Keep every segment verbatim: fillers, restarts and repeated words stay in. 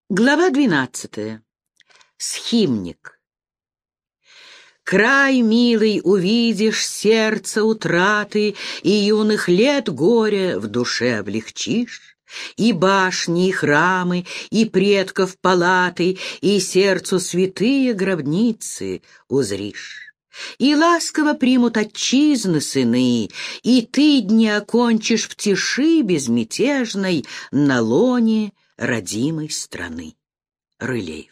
Глава двенадцатая. Схимник. Край милый увидишь, сердце утраты, и юных лет горе в душе облегчишь, и башни, и храмы, и предков палаты, и сердцу святые гробницы узришь. И ласково примут отчизны сыны, и ты дни окончишь в тиши безмятежной на лоне родимой страны. Рылеев.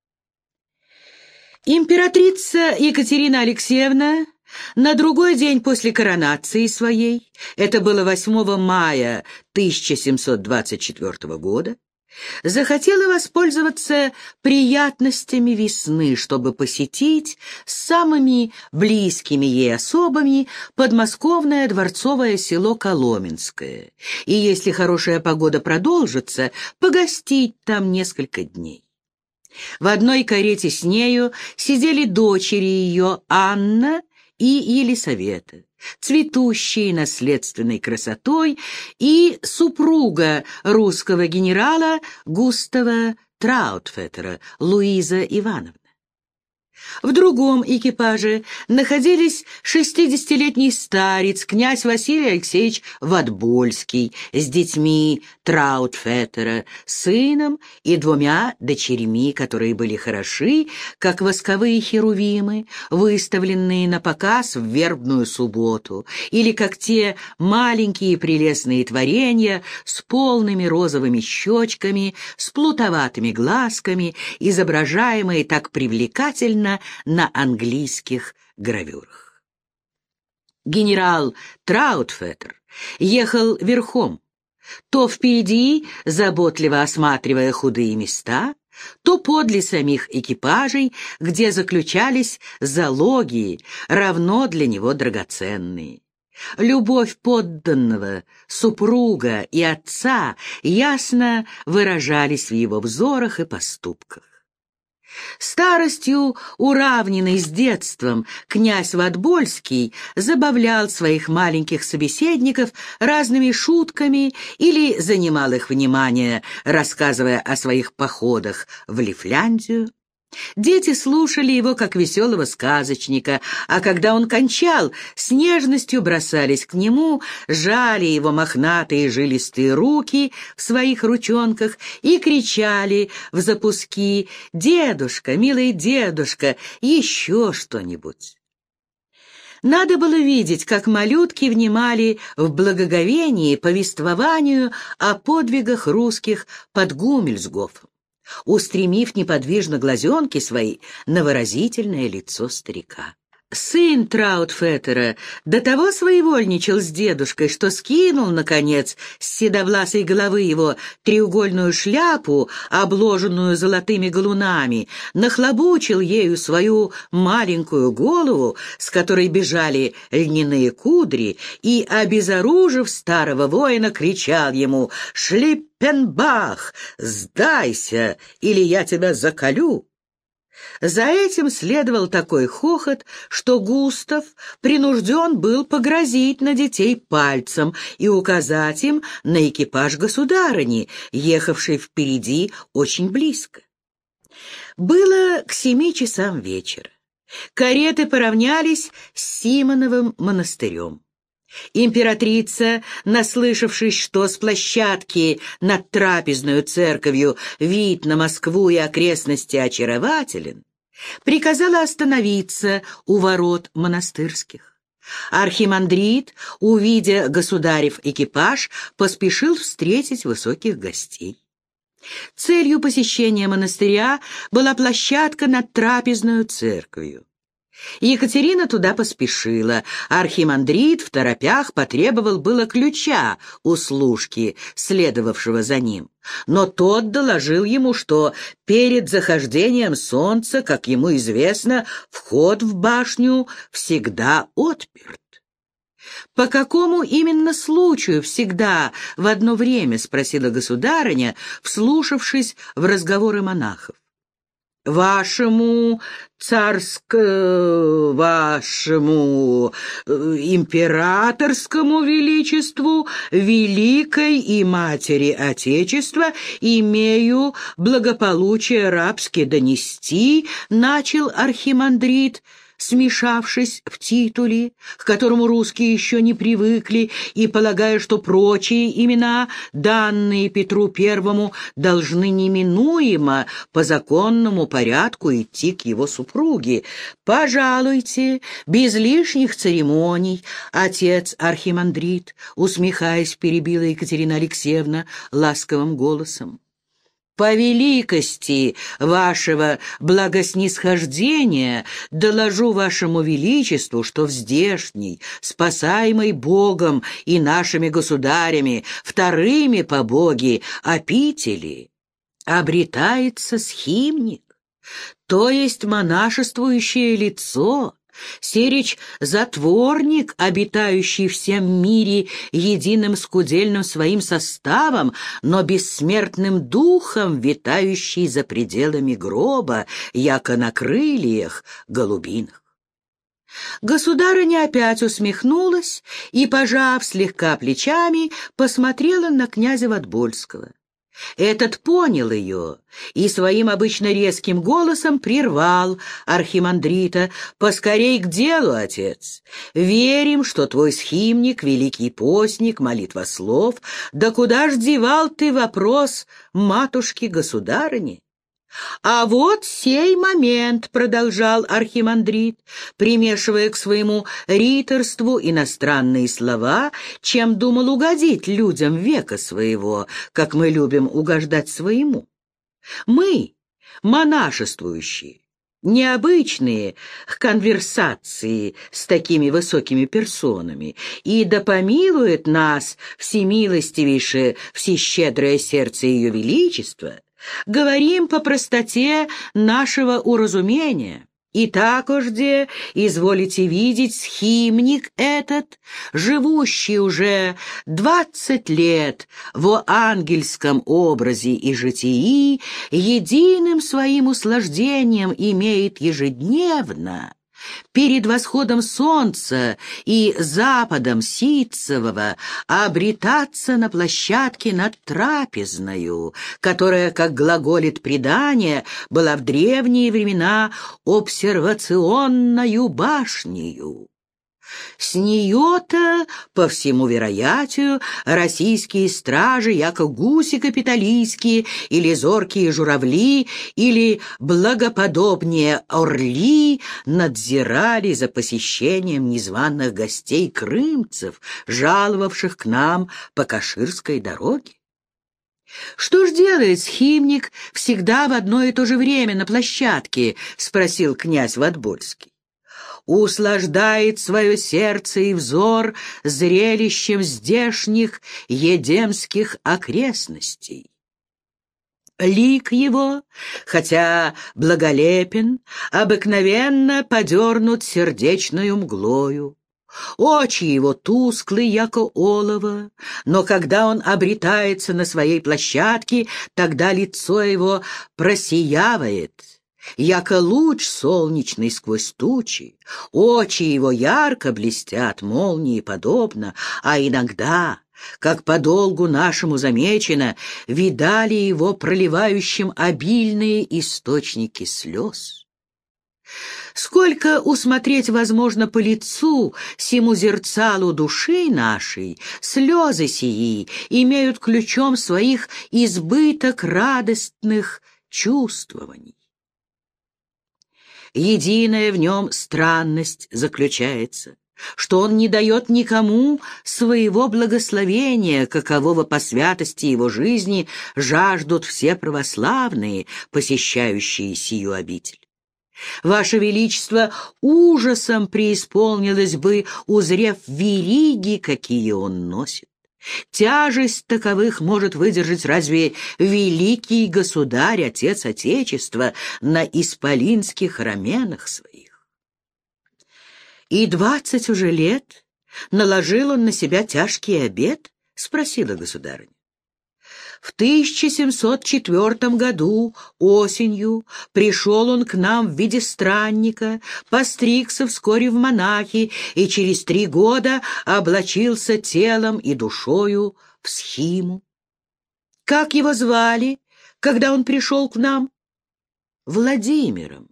Императрица Екатерина Алексеевна на другой день после коронации своей, это было восьмого мая тысяча семьсот двадцать четвёртого года, захотела воспользоваться приятностями весны, чтобы посетить с самыми близкими ей особами подмосковное дворцовое село Коломенское, и, если хорошая погода продолжится, погостить там несколько дней. В одной карете с нею сидели дочери ее Анна и Елисавета, цветущие наследственной красотой, и супруга русского генерала Густава Траутфеттера, Луиза Ивановна. В другом экипаже находились шестидесятилетний старец, князь Василий Алексеевич Ватбольский, с детьми Траутфеттера, сыном и двумя дочерьми, которые были хороши, как восковые херувимы, выставленные на показ в вербную субботу, или как те маленькие прелестные творения с полными розовыми щечками, с плутоватыми глазками, изображаемые так привлекательно на английских гравюрах. Генерал Траутфеттер ехал верхом, то впереди, заботливо осматривая худые места, то подле самих экипажей, где заключались залоги, равно для него драгоценные. Любовь подданного, супруга и отца ясно выражались в его взорах и поступках. Старостью, уравненный с детством, князь Ватбольский забавлял своих маленьких собеседников разными шутками или занимал их внимание, рассказывая о своих походах в Лифляндию. Дети слушали его как веселого сказочника, а когда он кончал, с нежностью бросались к нему, жали его мохнатые жилистые руки в своих ручонках и кричали в запуски: «Дедушка, милый дедушка, еще что-нибудь!» Надо было видеть, как малютки внимали в благоговении повествованию о подвигах русских под Гумельсгофом, устремив неподвижно глазенки свои на выразительное лицо старика. Сын Траутфеттера до того своевольничал с дедушкой, что скинул, наконец, с седовласой головы его треугольную шляпу, обложенную золотыми галунами, нахлобучил ею свою маленькую голову, с которой бежали льняные кудри, и, обезоружив старого воина, кричал ему: «Шлиппенбах, сдайся, или я тебя заколю!» За этим следовал такой хохот, что Густав принужден был погрозить на детей пальцем и указать им на экипаж государыни, ехавший впереди очень близко. Было к семи часам вечера. Кареты поравнялись с Симоновым монастырем. Императрица, наслышавшись, что с площадки над трапезную церковью вид на Москву и окрестности очарователен, приказала остановиться у ворот монастырских. Архимандрит, увидя государев экипаж, поспешил встретить высоких гостей. Целью посещения монастыря была площадка над трапезную церковью. Екатерина туда поспешила. Архимандрит второпях потребовал было ключа у служки, следовавшего за ним. Но тот доложил ему, что перед захождением солнца, как ему известно, вход в башню всегда отперт. «По какому именно случаю всегда в одно время?» — спросила государыня, вслушавшись в разговоры монахов. Вашему царско... вашему э, императорскому величеству, великой и матери Отечества, имею благополучие рабски донести, начал архимандрит, смешавшись в титуле, к которому русские еще не привыкли, и полагая, что прочие имена, данные Петру Первому, должны неминуемо по законному порядку идти к его супруге. «Пожалуйте, без лишних церемоний, отец архимандрит», усмехаясь, перебила Екатерина Алексеевна ласковым голосом. «По великости вашего благоснисхождения доложу вашему величеству, что в здешней, спасаемой Богом и нашими государями, вторыми по боге обители, обретается схимник, то есть монашествующее лицо, сирич затворник, обитающий в всем мире единым скудельным своим составом, но бессмертным духом, витающий за пределами гроба, яко на крыльях голубиных». Государыня опять усмехнулась и, пожав слегка плечами, посмотрела на князя Ватбольского. Этот понял ее и своим обычно резким голосом прервал архимандрита: «Поскорей к делу, отец. Верим, что твой схимник, великий постник, молитвослов. Да куда ж девал ты вопрос матушки-государыни?» «А вот сей момент», — продолжал архимандрит, примешивая к своему риторству иностранные слова, чем думал угодить людям века своего, как мы любим угождать своему. «Мы, монашествующие, необычные к конверсации с такими высокими персонами, и да помилует нас всемилостивейшее, всещедрое сердце Ее Величества, говорим по простоте нашего уразумения. И так ужде изволите видеть схимник этот, живущий уже двадцать лет во ангельском образе и житии, единым своим услаждением имеет ежедневно перед восходом солнца и западом ситцевого обретаться на площадке над трапезною, которая, как глаголит предание, была в древние времена обсервационною башнею. С нее-то, по всему вероятию, российские стражи, яко гуси капитолийские, или зоркие журавли, или благоподобнее орли, надзирали за посещением незваных гостей крымцев, жаловавших к нам по Каширской дороге. «Что ж делает схимник всегда в одно и то же время на площадке?» — спросил князь Ватбольский. «Услаждает свое сердце и взор зрелищем здешних едемских окрестностей. Лик его, хотя благолепен, обыкновенно подернут сердечною мглою. Очи его тусклы, яко олово, но когда он обретается на своей площадке, тогда лицо его просиявает, яко луч солнечный сквозь тучи, очи его ярко блестят, молнии подобно, а иногда, как по долгу нашему замечено, видали его проливающим обильные источники слез. Сколько усмотреть возможно по лицу сему зерцалу души нашей, слезы сии имеют ключом своих избыток радостных чувствований. Единая в нем странность заключается, что он не дает никому своего благословения, какового по святости его жизни жаждут все православные, посещающие сию обитель. Ваше Величество ужасом преисполнилось бы, узрев вериги, какие он носит. Тяжесть таковых может выдержать разве великий государь, отец Отечества, на исполинских раменах своих? И двадцать уже лет наложил он на себя тяжкий обет? — спросила государыня. В тысяча семьсот четвёртом году осенью пришел он к нам в виде странника, постригся вскоре в монахи и через три года облачился телом и душою в схиму. Как его звали, когда он пришел к нам? Владимиром.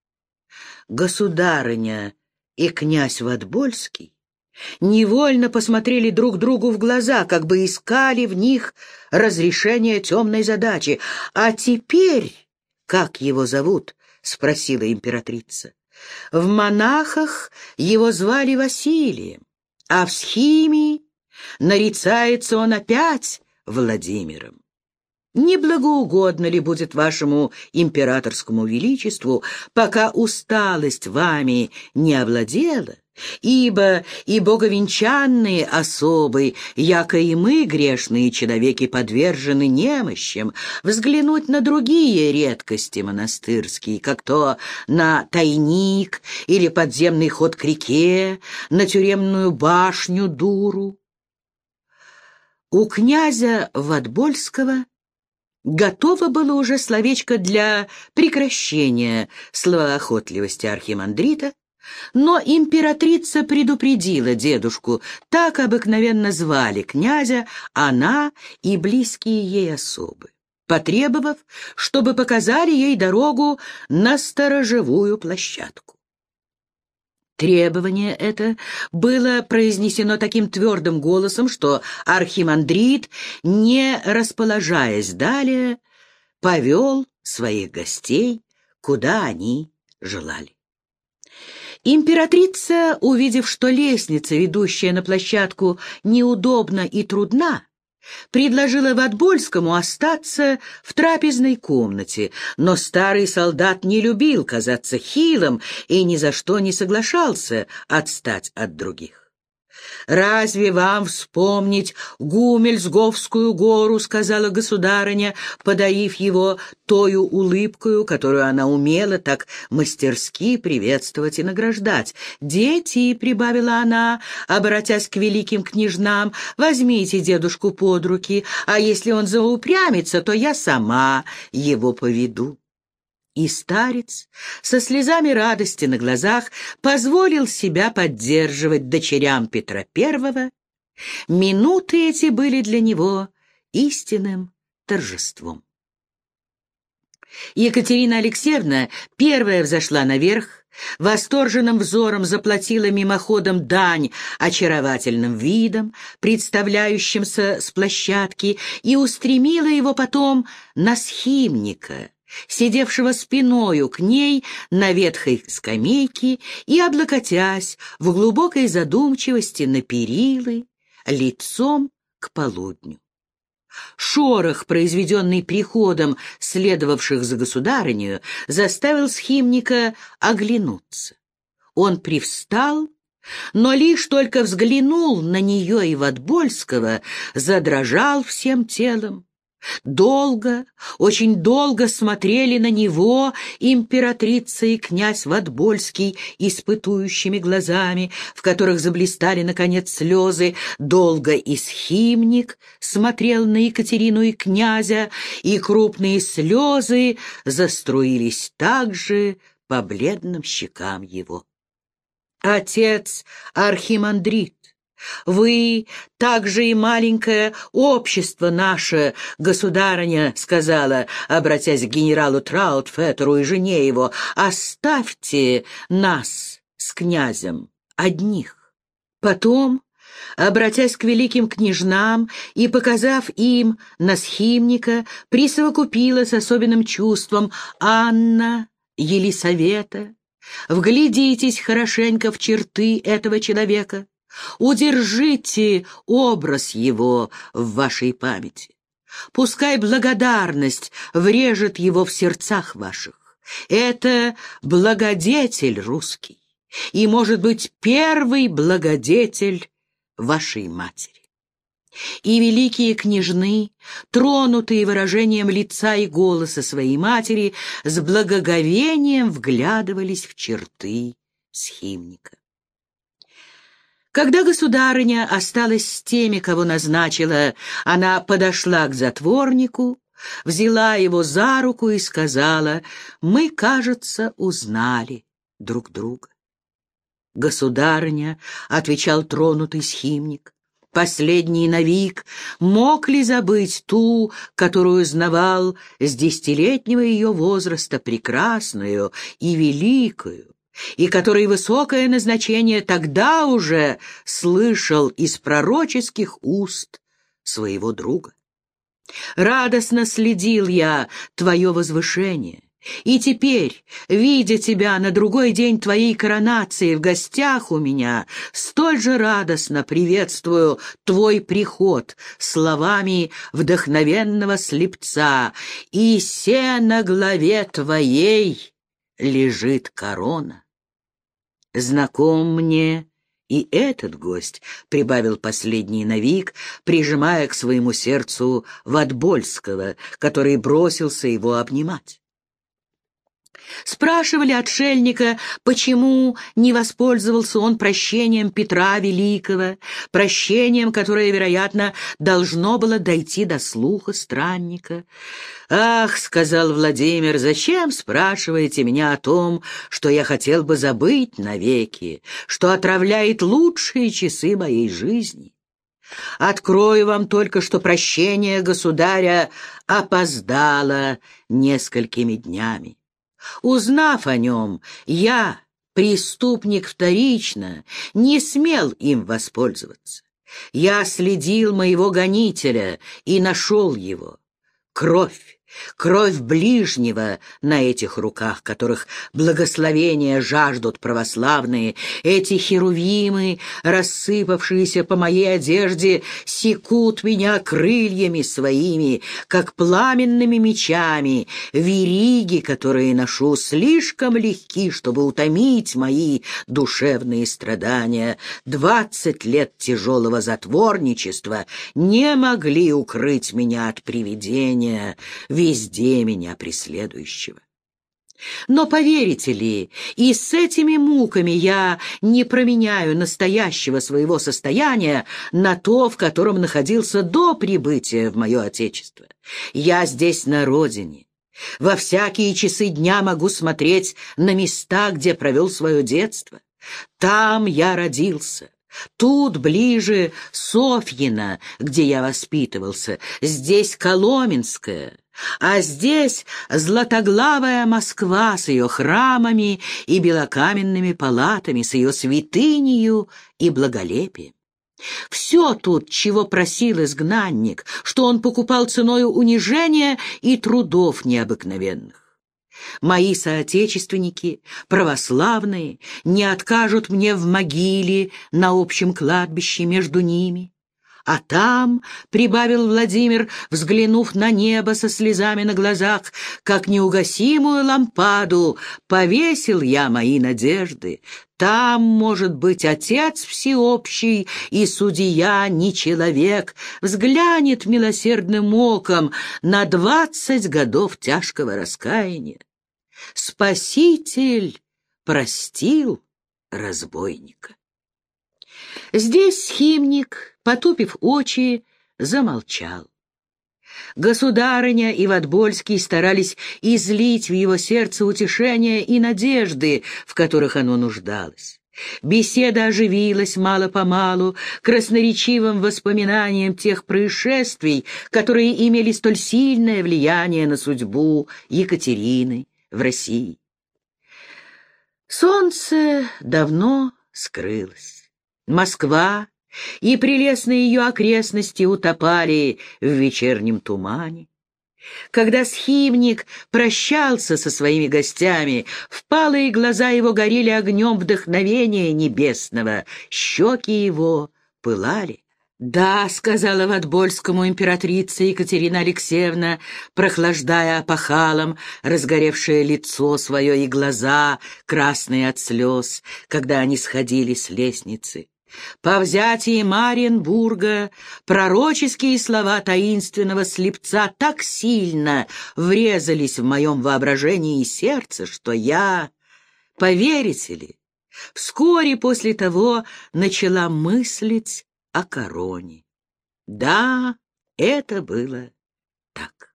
Государыня и князь Ватбольский невольно посмотрели друг другу в глаза, как бы искали в них разрешение темной задачи. «А теперь, как его зовут?» — спросила императрица. «В монахах его звали Василием, а в схимии нарицается он опять Владимиром. Не благоугодно ли будет вашему императорскому величеству, пока усталость вами не овладела, ибо и боговенчанные особы, яко и мы, грешные человеки, подвержены немощам, взглянуть на другие редкости монастырские, как то на тайник или подземный ход к реке, на тюремную башню Дуру?» У князя Ватбольского готово было уже словечко для прекращения словоохотливости архимандрита, но императрица предупредила дедушку, так обыкновенно звали князя она и близкие ей особы, потребовав, чтобы показали ей дорогу на сторожевую площадку. Требование это было произнесено таким твердым голосом, что архимандрит, не расположаясь далее, повел своих гостей, куда они желали. Императрица, увидев, что лестница, ведущая на площадку, неудобна и трудна, предложила Ватбольскому остаться в трапезной комнате, но старый солдат не любил казаться хилым и ни за что не соглашался отстать от других. «Разве вам вспомнить Гумельсговскую гору?» — сказала государыня, подарив его тою улыбкою, которую она умела так мастерски приветствовать и награждать. «Дети», — прибавила она, обратясь к великим княжнам, — «возьмите дедушку под руки, а если он заупрямится, то я сама его поведу». И старец со слезами радости на глазах позволил себя поддерживать дочерям Петра Первого. Минуты эти были для него истинным торжеством. Екатерина Алексеевна первая взошла наверх, восторженным взором заплатила мимоходом дань очаровательным видом, представляющимся с площадки, и устремила его потом на схимника, сидевшего спиною к ней на ветхой скамейке и, облокотясь в глубокой задумчивости на перилы, лицом к полудню. Шорох, произведенный приходом следовавших за государынею, заставил схимника оглянуться. Он привстал, но лишь только взглянул на нее и Ватбольского, задрожал всем телом. Долго, очень долго смотрели на него императрица и князь Ватбольский испытующими глазами, в которых заблистали, наконец, слезы. Долго и схимник смотрел на Екатерину и князя, и крупные слезы заструились также по бледным щекам его. «Отец архимандрит, вы также и маленькое общество наше, государыня, — сказала, обратясь к генералу Траутфеттеру и жене его, — оставьте нас с князем одних». Потом, обратясь к великим княжнам и показав им на схимника, присовокупила с особенным чувством: «Анна, Елисавета, вглядитесь хорошенько в черты этого человека. Удержите образ его в вашей памяти. Пускай благодарность врежет его в сердцах ваших. Это благодетель русский, и, может быть, первый благодетель вашей матери». И великие княжны, тронутые выражением лица и голоса своей матери, с благоговением вглядывались в черты схимника. Когда государыня осталась с теми, кого назначила, она подошла к затворнику, взяла его за руку и сказала: «Мы, кажется, узнали друг друга». «Государыня», — отвечал тронутый схимник, — «последний навик мог ли забыть ту, которую знавал с десятилетнего ее возраста, прекрасную и великую, и которой высокое назначение тогда уже слышал из пророческих уст своего друга? Радостно следил я твое возвышение, и теперь, видя тебя на другой день твоей коронации в гостях у меня, столь же радостно приветствую твой приход словами вдохновенного слепца: «И се на главе твоей лежит корона». Знаком мне и этот гость, — прибавил последний навик, прижимая к своему сердцу Ватбольского, который бросился его обнимать. Спрашивали отшельника, почему не воспользовался он прощением Петра Великого, прощением, которое, вероятно, должно было дойти до слуха странника. «Ах, — сказал Владимир, — зачем спрашиваете меня о том, что я хотел бы забыть навеки, что отравляет лучшие часы моей жизни? Открою вам только, что прощение государя опоздало несколькими днями. Узнав о нем, я, преступник вторично, не смел им воспользоваться. Я следил моего гонителя и нашел его. Кровь, кровь ближнего на этих руках, которых благословения жаждут православные, эти херувимы, рассыпавшиеся по моей одежде, секут меня крыльями своими, как пламенными мечами. Вериги, которые ношу, слишком легки, чтобы утомить мои душевные страдания. Двадцать лет тяжелого затворничества не могли укрыть меня от привидения, везде меня преследующего. Но поверите ли, и с этими муками я не променяю настоящего своего состояния на то, в котором находился до прибытия в мое отечество. Я здесь на родине. Во всякие часы дня могу смотреть на места, где провел свое детство. Там я родился. Тут ближе Софьино, где я воспитывался, здесь Коломенское, а здесь златоглавая Москва с ее храмами и белокаменными палатами, с ее святынею и благолепием. Все тут, чего просил изгнанник, что он покупал ценою унижения и трудов необыкновенных. Мои соотечественники, православные, не откажут мне в могиле на общем кладбище между ними. А там, — прибавил Владимир, взглянув на небо со слезами на глазах, — как неугасимую лампаду повесил я мои надежды. Там, может быть, Отец Всеобщий и Судья не человек взглянет милосердным оком на двадцать годов тяжкого раскаяния. Спаситель простил разбойника». Здесь схимник, потупив очи, замолчал. Государыня и Ватбольский старались излить в его сердце утешения и надежды, в которых оно нуждалось. Беседа оживилась мало-помалу красноречивым воспоминанием тех происшествий, которые имели столь сильное влияние на судьбу Екатерины в России. Солнце давно скрылось. Москва и прелестные ее окрестности утопали в вечернем тумане. Когда схимник прощался со своими гостями, впалые глаза его горели огнем вдохновения небесного, щеки его пылали. «Да», — сказала Ватбольскому императрица Екатерина Алексеевна, прохлаждая опахалом разгоревшее лицо свое и глаза, красные от слез, когда они сходили с лестницы. «По взятии Мариенбурга пророческие слова таинственного слепца так сильно врезались в моем воображении и сердце, что я, поверите ли, Вскоре после того начала мыслить о короне. Да, это было так.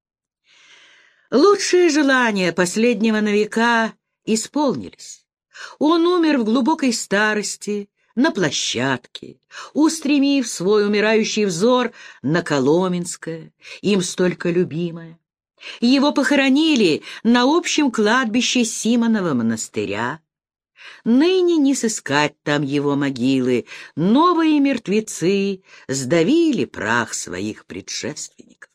Лучшие желания последнего новика исполнились. Он умер в глубокой старости на площадке, устремив свой умирающий взор на Коломенское, им столько любимое. Его похоронили на общем кладбище Симонова монастыря. Ныне не сыскать там его могилы, новые мертвецы сдавили прах своих предшественников.